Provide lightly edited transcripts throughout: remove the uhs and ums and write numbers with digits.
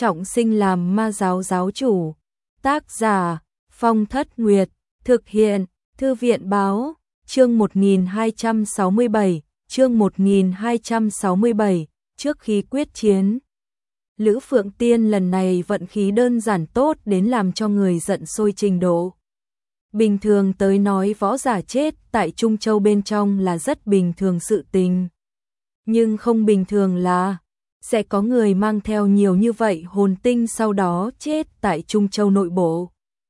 trọng sinh làm ma giáo giáo chủ. Tác giả Phong Thất Nguyệt. Thực hiện Thư viện Báo. Chương 1267. Chương 1267. Trước khi quyết chiến, Lữ Phượng Tiên lần này vận khí đơn giản tốt đến làm cho người giận sôi trình độ. Bình thường tới nói võ giả chết tại Trung Châu bên trong là rất bình thường sự tình. Nhưng không bình thường là sẽ có người mang theo nhiều như vậy hồn tinh sau đó chết tại Trung Châu nội bộ.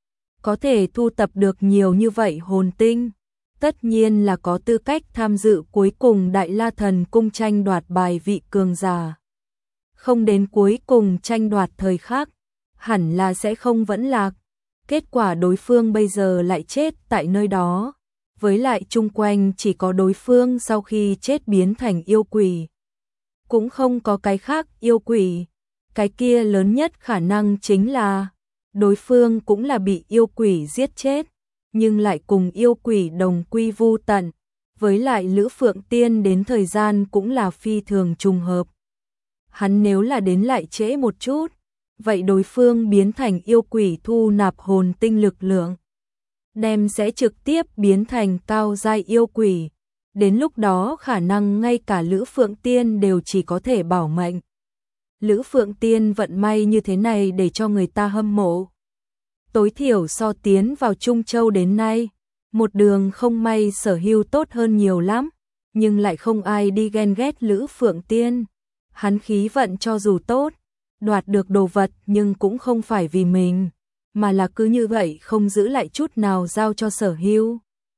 Có thể thu tập được nhiều như vậy hồn tinh, tất nhiên là có tư cách tham dự cuối cùng Đại La Thần Cung tranh đoạt bài vị cường giả. Không đến cuối cùng tranh đoạt thời khắc, hẳn là sẽ không vẫn lạc. Kết quả đối phương bây giờ lại chết tại nơi đó, với lại chung quanh chỉ có đối phương sau khi chết biến thành yêu quỷ. Cũng không có cái khác yêu quỷ, cái kia lớn nhất khả năng chính là đối phương cũng là bị yêu quỷ giết chết, nhưng lại cùng yêu quỷ đồng quy vu tận, với lại Lữ Phượng Tiên đến thời gian cũng là phi thường trùng hợp. Hắn nếu là đến lại trễ một chút, vậy đối phương biến thành yêu quỷ thu nạp hồn tinh lực lượng, đem sẽ trực tiếp biến thành cao giai yêu quỷ. Đến lúc đó khả năng ngay cả Lữ Phượng Tiên đều chỉ có thể bảo mệnh. Lữ Phượng Tiên vận may như thế này để cho người ta hâm mộ. Tối thiểu so tiến vào Trung Châu đến nay, một đường không may Sở Hưu tốt hơn nhiều lắm, nhưng lại không ai đi ghen ghét Lữ Phượng Tiên. Hắn khí vận cho dù tốt, đoạt được đồ vật nhưng cũng không phải vì mình, mà là cứ như vậy không giữ lại chút nào giao cho Sở Hưu.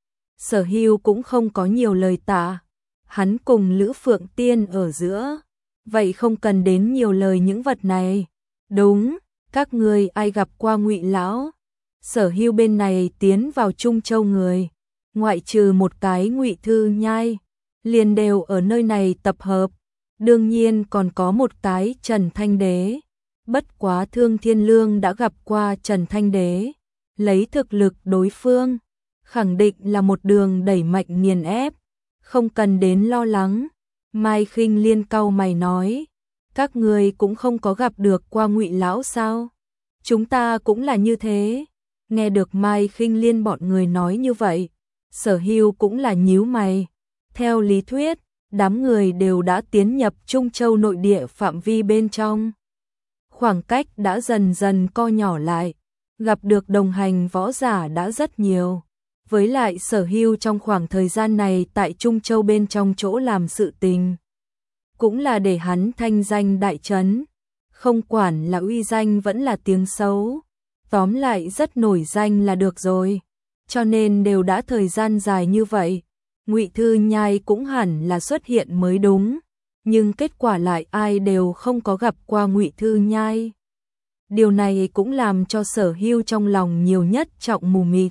Sở Hưu cũng không có nhiều lời tạ, hắn cùng Lữ Phượng Tiên ở giữa, vậy không cần đến nhiều lời những vật này. Đúng, các người ai gặp qua Ngụy lão? Sở Hưu bên này tiến vào Trung Châu người, ngoại trừ một cái Ngụy Thư Nhai, liền đều ở nơi này tập hợp. Đương nhiên còn có một cái Trần Thanh Đế. Bất quá Thương Thiên Lương đã gặp qua Trần Thanh Đế, lấy thực lực đối phương, khẳng định là một đường đẩy mạnh nghiền ép, không cần đến lo lắng. Mai Khinh Liên cau mày nói, các người cũng không có gặp được qua Ngụy lão sao? Chúng ta cũng là như thế. Nghe được Mai Khinh Liên bọn người nói như vậy, Sở Hưu cũng là nhíu mày. Theo lý thuyết, đám người đều đã tiến nhập Trung Châu nội địa phạm vi bên trong. Khoảng cách đã dần dần co nhỏ lại, gặp được đồng hành võ giả đã rất nhiều. Với lại Sở Hưu trong khoảng thời gian này tại Trung Châu bên trong chỗ làm sự tình, cũng là để hắn thanh danh đại chấn, không quản là uy danh vẫn là tiếng xấu, tóm lại rất nổi danh là được rồi. Cho nên đều đã thời gian dài như vậy, Ngụy Thư Nhai cũng hẳn là xuất hiện mới đúng, nhưng kết quả lại ai đều không có gặp qua Ngụy Thư Nhai. Điều này cũng làm cho Sở Hưu trong lòng nhiều nhất trọng mù mịt.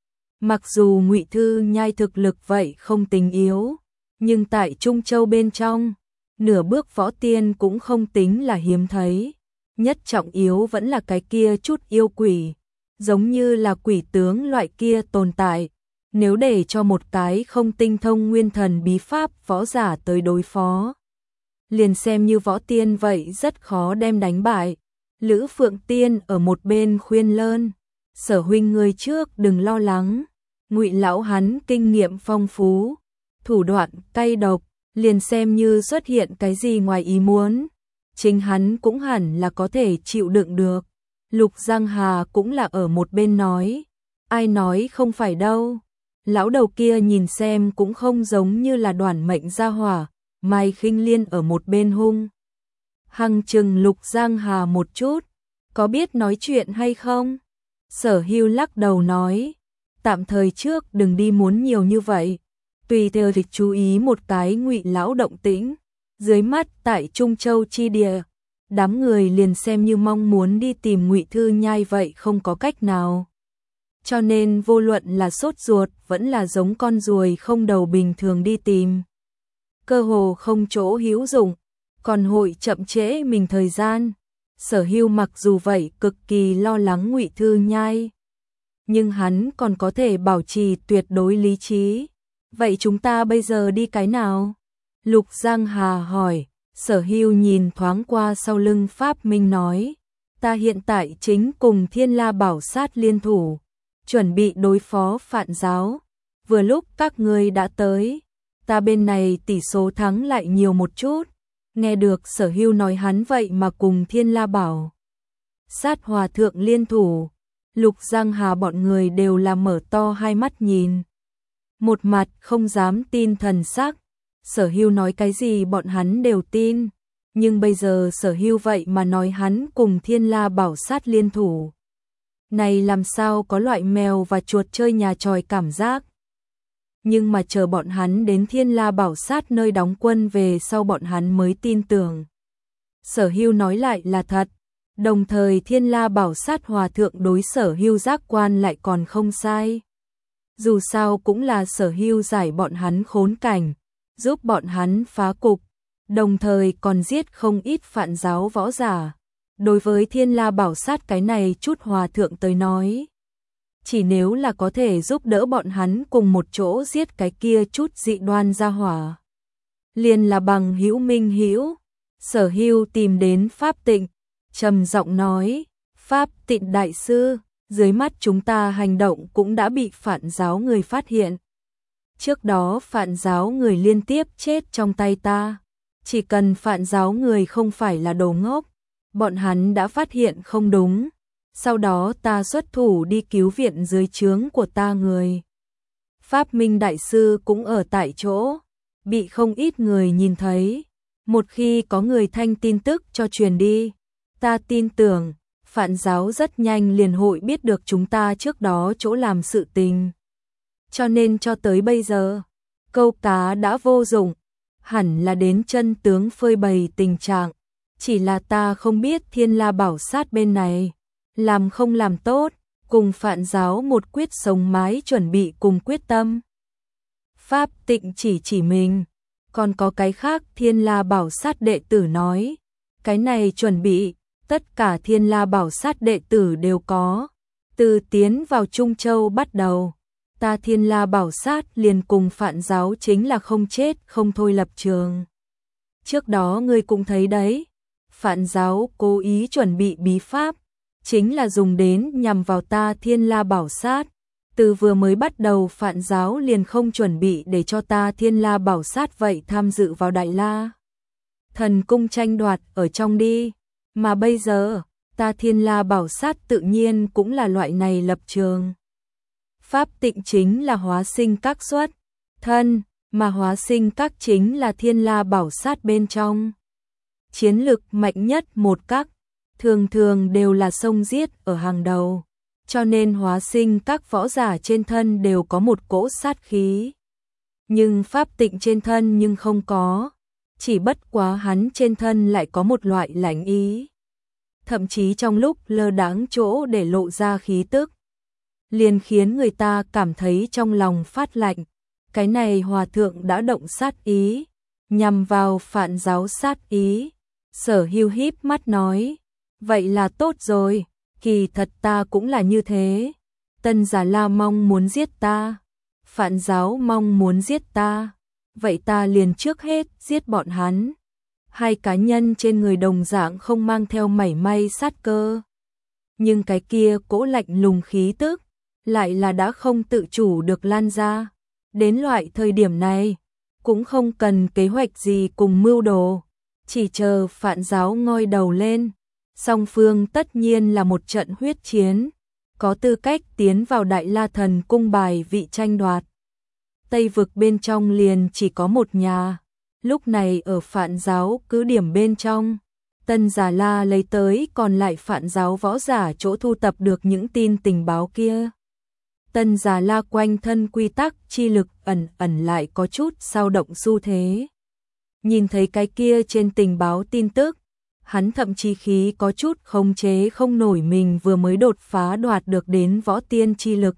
Mặc dù Ngụy Thư Nhai thực lực vậy không tính yếu, nhưng tại Trung Châu bên trong, nửa bước võ tiên cũng không tính là hiếm thấy. Nhất trọng yếu vẫn là cái kia chút yêu quỷ, giống như là quỷ tướng loại kia tồn tại. Nếu để cho một cái không tinh thông nguyên thần bí pháp võ giả tới đối phó, liền xem như võ tiên vậy rất khó đem đánh bại. Lữ Phượng Tiên ở một bên khuyên lơn, Sở huynh người trước đừng lo lắng, Ngụy lão hắn kinh nghiệm phong phú, thủ đoạn cay độc, liền xem như xuất hiện cái gì ngoài ý muốn, chính hắn cũng hẳn là có thể chịu đựng được. Lục Giang Hà cũng là ở một bên nói, ai nói không phải đâu. Lão đầu kia nhìn xem cũng không giống như là đoản mệnh gia hỏa. Mai Khinh Liên ở một bên hung hăng chừng Lục Giang Hà một chút, có biết nói chuyện hay không? Sở Hưu lắc đầu nói, tạm thời trước đừng đi muốn nhiều như vậy, tùy theo việc chú ý một cái Ngụy lão động tĩnh. Dưới mắt tại Trung Châu chi địa, đám người liền xem như mong muốn đi tìm Ngụy Thư Nhai vậy không có cách nào. Cho nên vô luận là sốt ruột vẫn là giống con ruồi không đầu bình thường đi tìm, cơ hồ không chỗ hữu dụng, còn hội chậm trễ mình thời gian. Sở Hưu mặc dù vậy cực kỳ lo lắng Ngụy Thư Nhai, nhưng hắn còn có thể bảo trì tuyệt đối lý trí. Vậy chúng ta bây giờ đi cái nào? Lục Giang Hà hỏi. Sở Hưu nhìn thoáng qua sau lưng Pháp Minh nói, Ta hiện tại chính cùng Thiên La Bảo Sát liên thủ, chuẩn bị đối phó Phạn giáo. Vừa lúc các ngươi đã tới, ta bên này tỷ số thắng lại nhiều một chút. Nghe được Sở Hưu nói hắn vậy mà cùng Thiên La Bảo Sát hòa thượng liên thủ, Lục Giang Hà bọn người đều là mở to hai mắt nhìn. Một mặt không dám tin thần sắc, Sở Hưu nói cái gì bọn hắn đều tin. Nhưng bây giờ Sở Hưu vậy mà nói hắn cùng Thiên La Bảo Sát liên thủ. Này làm sao có loại mèo và chuột chơi nhà tròi cảm giác. Nhưng mà chờ bọn hắn đến Thiên La Bảo Sát nơi đóng quân về sau bọn hắn mới tin tưởng. Sở Hưu nói lại là thật, đồng thời Thiên La Bảo Sát hòa thượng đối Sở Hưu giác quan lại còn không sai. Dù sao cũng là Sở Hưu giải bọn hắn khốn cảnh, giúp bọn hắn phá cục, đồng thời còn giết không ít Phạn giáo võ giả. Đối với Thiên La Bảo Sát cái này chút hòa thượng tới nói, chỉ nếu là có thể giúp đỡ bọn hắn cùng một chỗ giết cái kia chút dị đoan ra hỏa, liền là bằng hữu minh hữu. Sở Hưu tìm đến Pháp Tịnh, trầm giọng nói, Pháp Tịnh đại sư, dưới mắt chúng ta hành động cũng đã bị Phạn giáo người phát hiện. Trước đó Phạn giáo người liên tiếp chết trong tay ta, chỉ cần Phạn giáo người không phải là đồ ngốc, bọn hắn đã phát hiện không đúng. Sau đó ta xuất thủ đi cứu viện dưới trướng của ta người. Pháp Minh đại sư cũng ở tại chỗ, bị không ít người nhìn thấy. Một khi có người thanh tin tức cho truyền đi, ta tin tưởng Phạn giáo rất nhanh liền hội biết được chúng ta trước đó chỗ làm sự tình. Cho nên cho tới bây giờ, câu cá đã vô dụng, hẳn là đến chân tướng phơi bày tình trạng. Chỉ là ta không biết Thiên La Bảo Sát bên này làm không làm tốt, cùng Phạn giáo một quyết sống mái chuẩn bị cùng quyết tâm. Pháp Tịnh chỉ mình, còn có cái khác Thiên La Bảo Sát đệ tử nói, cái này chuẩn bị, tất cả Thiên La Bảo Sát đệ tử đều có. Từ tiến vào Trung Châu bắt đầu, ta Thiên La Bảo Sát liền cùng Phạn giáo chính là không chết không thôi lập trường. Trước đó ngươi cũng thấy đấy, Phạn giáo cố ý chuẩn bị bí pháp, chính là dùng đến nhằm vào ta Thiên La Bảo Sát. Từ vừa mới bắt đầu Phạn giáo liền không chuẩn bị để cho ta Thiên La Bảo Sát vậy tham dự vào Đại La Thần Cung tranh đoạt ở trong đi. Mà bây giờ, ta Thiên La Bảo Sát tự nhiên cũng là loại này lập trường. Pháp Tịnh chính là hóa sinh các xuất thân, mà hóa sinh các chính là Thiên La Bảo Sát bên trong chiến lực mạnh nhất một các, thường thường đều là xông giết ở hàng đầu, cho nên hóa sinh các võ giả trên thân đều có một cỗ sát khí. Nhưng Pháp Tịnh trên thân nhưng không có, chỉ bất quá hắn trên thân lại có một loại lãnh ý. Thậm chí trong lúc lơ đãng chỗ để lộ ra khí tức, liền khiến người ta cảm thấy trong lòng phát lạnh. Cái này hòa thượng đã động sát ý, nhằm vào Phạn giáo sát ý. Sở Hưu híp mắt nói, vậy là tốt rồi, kỳ thật ta cũng là như thế. Tân Giả La mong muốn giết ta, Phạn giáo mong muốn giết ta, vậy ta liền trước hết giết bọn hắn. Hai cá nhân trên người đồng dạng không mang theo mảy may sát cơ, nhưng cái kia cỗ lạnh lùng khí tức lại là đã không tự chủ được lan ra. Đến loại thời điểm này, cũng không cần kế hoạch gì cùng mưu đồ, chỉ chờ Phạn giáo ngoi đầu lên, song phương tất nhiên là một trận huyết chiến, có tư cách tiến vào Đại La Thần Cung bài vị tranh đoạt. Tây vực bên trong liền chỉ có một nhà, lúc này ở Phạn giáo cứ điểm bên trong, Tân Giả La lấy tới còn lại Phạn giáo võ giả chỗ thu tập được những tin tình báo kia. Tân Giả La quanh thân quy tắc chi lực ẩn lại có chút dao động xu thế. Nhìn thấy cái kia trên tình báo tin tức, hắn thậm chí khí có chút khống chế không nổi mình vừa mới đột phá đoạt được đến võ tiên chi lực.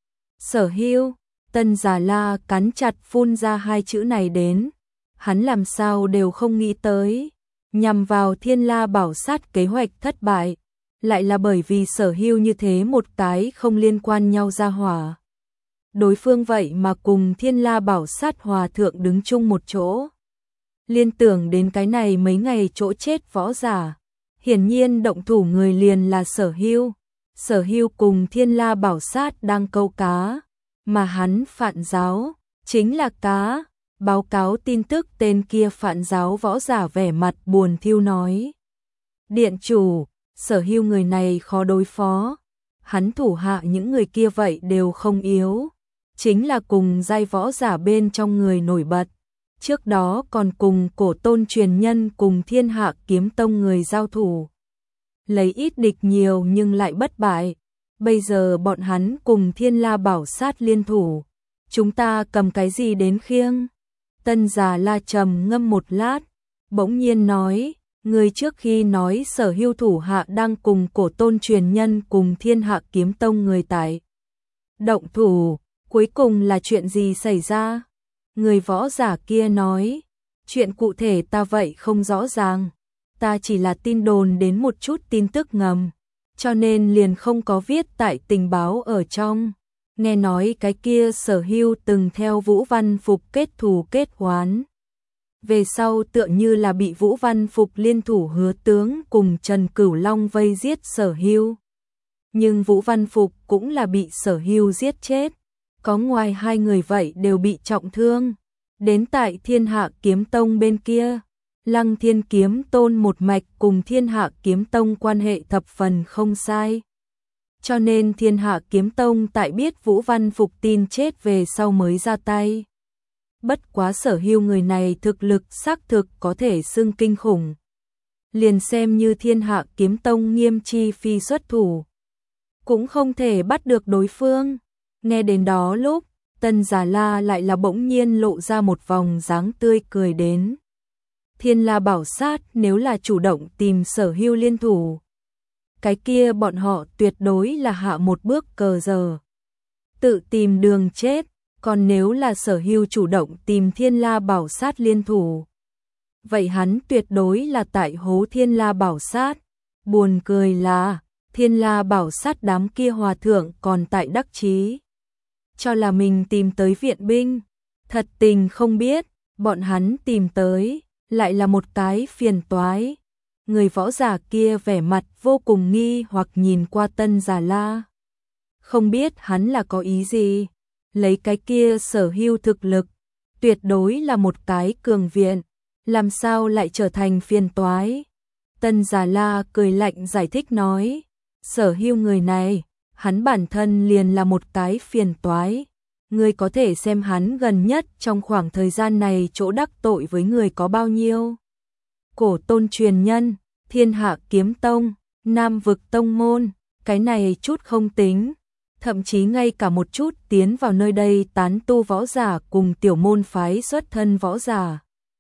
Sở Hưu, Tân Giả La cắn chặt phun ra hai chữ này đến, hắn làm sao đều không nghĩ tới, nhằm vào Thiên La Bảo Sát kế hoạch thất bại, lại là bởi vì Sở Hưu như thế một cái không liên quan nhau ra hỏa. Đối phương vậy mà cùng Thiên La Bảo Sát hòa thượng đứng chung một chỗ. Liên tưởng đến cái này mấy ngày chỗ chết võ giả, Hiển nhiên động thủ người liền là Sở Hưu. Sở Hưu cùng Thiên La Bảo Sát đang câu cá, mà hắn phạn giáo, chính là cá. Báo cáo tin tức tên kia phạn giáo võ giả vẻ mặt buồn thiu nói. Điện chủ, Sở Hưu người này khó đối phó. Hắn thủ hạ những người kia vậy đều không yếu. Chính là cùng giai võ giả bên trong người nổi bật. Trước đó còn cùng Cổ Tôn truyền nhân cùng Thiên Hạ Kiếm Tông người giao thủ. Lấy ít địch nhiều nhưng lại bất bại. Bây giờ bọn hắn cùng Thiên La Bảo Sát liên thủ. Chúng ta cầm cái gì đến khiêng? Tân Già La trầm ngâm một lát, bỗng nhiên nói, người trước khi nói Sở Hưu thủ hạ đang cùng Cổ Tôn truyền nhân cùng Thiên Hạ Kiếm Tông người tại động thủ, cuối cùng là chuyện gì xảy ra? Người võ giả kia nói, chuyện cụ thể ta vậy không rõ ràng, ta chỉ là tin đồn đến một chút tin tức ngầm, cho nên liền không có viết tại tình báo ở trong. Nghe nói cái kia Sở Hưu từng theo Vũ Văn Phục kết thù kết oán. Về sau tựa như là bị Vũ Văn Phục liên thủ Hứa Tướng cùng Trần Cửu Long vây giết Sở Hưu. Nhưng Vũ Văn Phục cũng là bị Sở Hưu giết chết. Có ngoài hai người vậy đều bị trọng thương. Đến tại Thiên Hạ Kiếm Tông bên kia, Lăng Thiên Kiếm Tôn một mạch cùng Thiên Hạ Kiếm Tông quan hệ thập phần không sai. Cho nên Thiên Hạ Kiếm Tông tại biết Vũ Văn Phục tin chết về sau mới ra tay. Bất quá Sở Hưu người này thực lực xác thực có thể xưng kinh khủng. Liền xem như Thiên Hạ Kiếm Tông Nghiêm Chi Phi xuất thủ, cũng không thể bắt được đối phương. Nghe đến đó lúc, Tân Già La lại là bỗng nhiên lộ ra một vòng dáng tươi cười đến. Thiên La Bảo Sát nếu là chủ động tìm Sở Hưu liên thủ, cái kia bọn họ tuyệt đối là hạ một bước cờ giờ, tự tìm đường chết. Còn nếu là Sở Hưu chủ động tìm Thiên La Bảo Sát liên thủ, vậy hắn tuyệt đối là tại hố Thiên La Bảo Sát. Buồn cười là Thiên La Bảo Sát đám kia hòa thượng còn tại đắc chí, cho là mình tìm tới viện binh. Thật tình không biết, bọn hắn tìm tới lại là một cái phiền toái. Người võ giả kia vẻ mặt vô cùng nghi hoặc nhìn qua Tân Già La. Không biết hắn là có ý gì. Lấy cái kia Sở Hưu thực lực, tuyệt đối là một cái cường viện, làm sao lại trở thành phiền toái. Tân Già La cười lạnh giải thích nói, Sở Hưu người này, hắn bản thân liền là một cái phiền toái. Ngươi có thể xem hắn gần nhất trong khoảng thời gian này chỗ đắc tội với người có bao nhiêu. Cổ Tôn truyền nhân, Thiên Hạ Kiếm Tông, Nam Vực Tông Môn, cái này chút không tính. Thậm chí ngay cả một chút tiến vào nơi đây tán tu võ giả cùng tiểu môn phái xuất thân võ giả,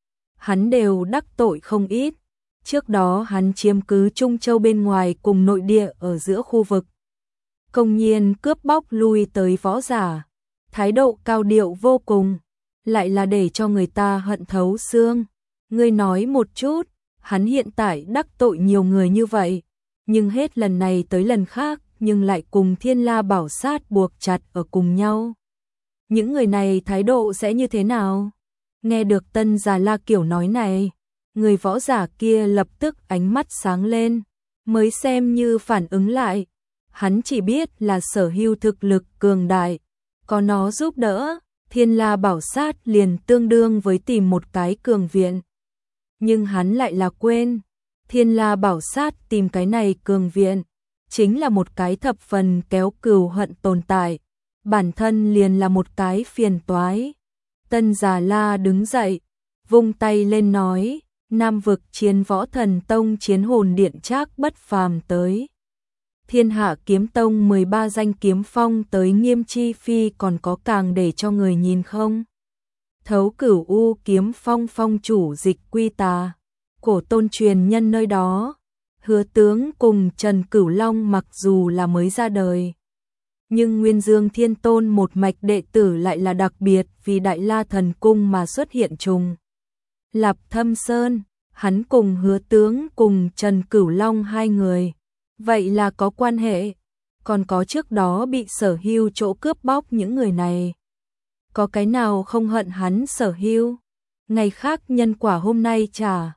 hắn đều đắc tội không ít. Trước đó hắn chiếm cứ Trung Châu bên ngoài cùng nội địa ở giữa khu vực, công nhiên cướp bóc lui tới võ giả, thái độ cao điệu vô cùng, lại là để cho người ta hận thấu xương. Ngươi nói một chút, hắn hiện tại đắc tội nhiều người như vậy, nhưng hết lần này tới lần khác nhưng lại cùng Thiên La Bảo Sát buộc chặt ở cùng nhau. Những người này thái độ sẽ như thế nào? Nghe được Tân Già La kiểu nói này, người võ giả kia lập tức ánh mắt sáng lên, mới xem như phản ứng lại. Hắn chỉ biết là Sở Hưu thực lực cường đại, có nó giúp đỡ, Thiên La Bảo Sát liền tương đương với tìm một cái cường viện. Nhưng hắn lại là quên, Thiên La Bảo Sát tìm cái này cường viện, chính là một cái thập phần kéo cừu hận tồn tại, bản thân liền là một cái phiền toái. Tân Già La đứng dậy, vung tay lên nói, Nam Vực Chiến Võ Thần Tông Chiến Hồn Điện Trác bất phàm tới. Thiên Hạ Kiếm Tông 13 danh kiếm phong tới Nghiêm Chi Phi còn có càng để cho người nhìn không? Thấu Cửu U Kiếm Phong phong chủ Dịch Quy Tà, Cổ Tôn truyền nhân nơi đó. Hứa Tướng cùng Trần Cửu Long mặc dù là mới ra đời, nhưng Nguyên Dương Thiên Tôn một mạch đệ tử lại là đặc biệt vì Đại La Thần Cung mà xuất hiện trùng. Lạp Thâm Sơn, hắn cùng Hứa Tướng cùng Trần Cửu Long hai người, vậy là có quan hệ, còn có trước đó bị Sở Hưu chỗ cướp bóc những người này. Có cái nào không hận hắn Sở Hưu? Ngày khác nhân quả hôm nay trả.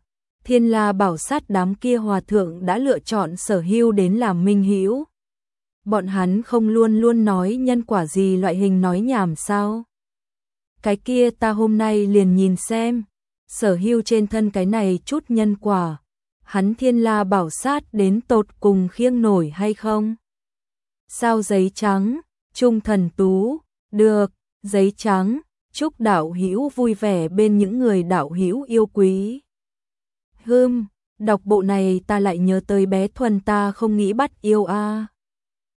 Thiên La Bảo Sát đám kia hòa thượng đã lựa chọn Sở Hưu đến làm minh hữu. Bọn hắn không luôn luôn nói nhân quả gì loại hình nói nhảm sao? Cái kia ta hôm nay liền nhìn xem, Sở Hưu trên thân cái này chút nhân quả, hắn Thiên La Bảo Sát đến tột cùng khiêng nổi hay không? Sao giấy trắng, Trung Thần Tú, được, giấy trắng, chúc đạo hữu vui vẻ bên những người đạo hữu yêu quý. Đọc bộ này ta lại nhớ tới bé Thuần ta không nghĩ bắt yêu a.